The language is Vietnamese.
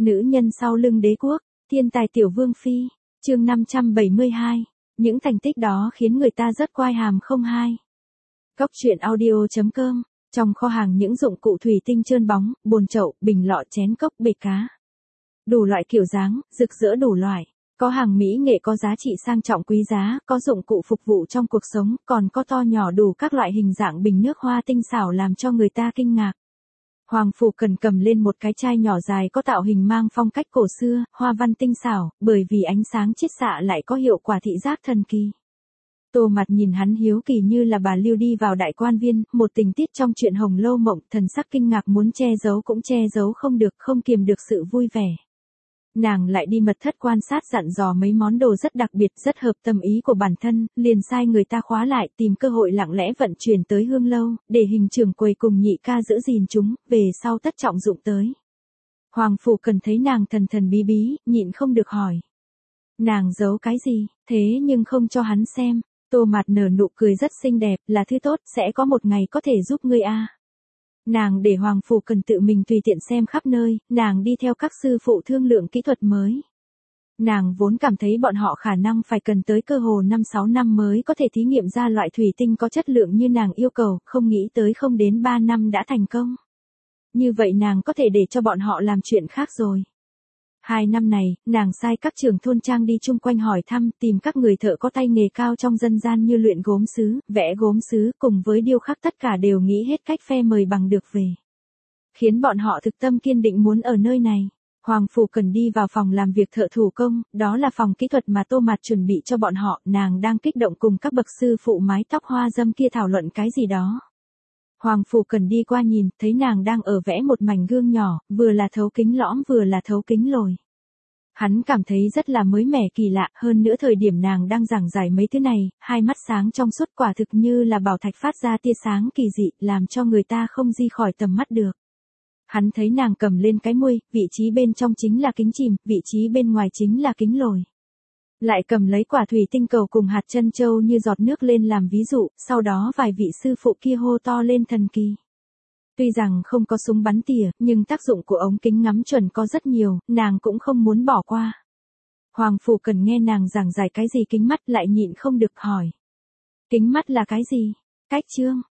Nữ nhân sau lưng đế quốc, thiên tài tiểu vương phi, chương 572. Những thành tích đó khiến người ta rất quai hàm không hai. Cốc truyện audio.com, trong kho hàng những dụng cụ thủy tinh trơn bóng, bồn chậu, bình lọ chén cốc bể cá. Đủ loại kiểu dáng, rực rỡ đủ loại. Có hàng mỹ nghệ có giá trị sang trọng quý giá, có dụng cụ phục vụ trong cuộc sống, còn có to nhỏ đủ các loại hình dạng bình nước hoa tinh xảo làm cho người ta kinh ngạc. Hoàng Phủ Cần cầm lên một cái chai nhỏ dài có tạo hình mang phong cách cổ xưa, hoa văn tinh xảo, bởi vì ánh sáng chiết xạ lại có hiệu quả thị giác thần kỳ. Tô Mặt nhìn hắn hiếu kỳ như là bà Lưu đi vào đại quan viên, một tình tiết trong chuyện Hồng Lâu Mộng, thần sắc kinh ngạc muốn che giấu cũng che giấu không được, không kiềm được sự vui vẻ. Nàng lại đi mật thất quan sát dặn dò mấy món đồ rất đặc biệt, rất hợp tâm ý của bản thân, liền sai người ta khóa lại, tìm cơ hội lặng lẽ vận chuyển tới Hương Lâu, để hình trưởng quầy cùng nhị ca giữ gìn chúng, về sau tất trọng dụng tới. Hoàng Phủ Cần thấy nàng thần thần bí bí, nhịn không được hỏi. Nàng giấu cái gì, thế nhưng không cho hắn xem. Tô Mạt nở nụ cười rất xinh đẹp, là thứ tốt, sẽ có một ngày có thể giúp ngươi a. Nàng để Hoàng Phủ Cần tự mình tùy tiện xem khắp nơi, nàng đi theo các sư phụ thương lượng kỹ thuật mới. Nàng vốn cảm thấy bọn họ khả năng phải cần tới cơ hồ 5-6 năm mới có thể thí nghiệm ra loại thủy tinh có chất lượng như nàng yêu cầu, không nghĩ tới không đến 3 năm đã thành công. Như vậy nàng có thể để cho bọn họ làm chuyện khác rồi. 2 năm này, nàng sai các trưởng thôn trang đi chung quanh hỏi thăm, tìm các người thợ có tay nghề cao trong dân gian như luyện gốm sứ, vẽ gốm sứ, cùng với điêu khắc tất cả đều nghĩ hết cách phe mời bằng được về. Khiến bọn họ thực tâm kiên định muốn ở nơi này. Hoàng Phủ Cần đi vào phòng làm việc thợ thủ công, đó là phòng kỹ thuật mà Tô Mạt chuẩn bị cho bọn họ, nàng đang kích động cùng các bậc sư phụ mái tóc hoa dâm kia thảo luận cái gì đó. Hoàng Phủ Cần đi qua nhìn, thấy nàng đang ở vẽ một mảnh gương nhỏ, vừa là thấu kính lõm vừa là thấu kính lồi. Hắn cảm thấy rất là mới mẻ kỳ lạ, hơn nữa thời điểm nàng đang giảng giải mấy thứ này, hai mắt sáng trong suốt quả thực như là bảo thạch phát ra tia sáng kỳ dị, làm cho người ta không di khỏi tầm mắt được. Hắn thấy nàng cầm lên cái muôi, vị trí bên trong chính là kính chìm, vị trí bên ngoài chính là kính lồi. Lại cầm lấy quả thủy tinh cầu cùng hạt trân châu như giọt nước lên làm ví dụ, sau đó vài vị sư phụ kia hô to lên thần kỳ. Tuy rằng không có súng bắn tỉa, nhưng tác dụng của ống kính ngắm chuẩn có rất nhiều, nàng cũng không muốn bỏ qua. Hoàng Phủ Cần nghe nàng giảng giải cái gì kính mắt lại nhịn không được hỏi. Kính mắt là cái gì? Cách chương,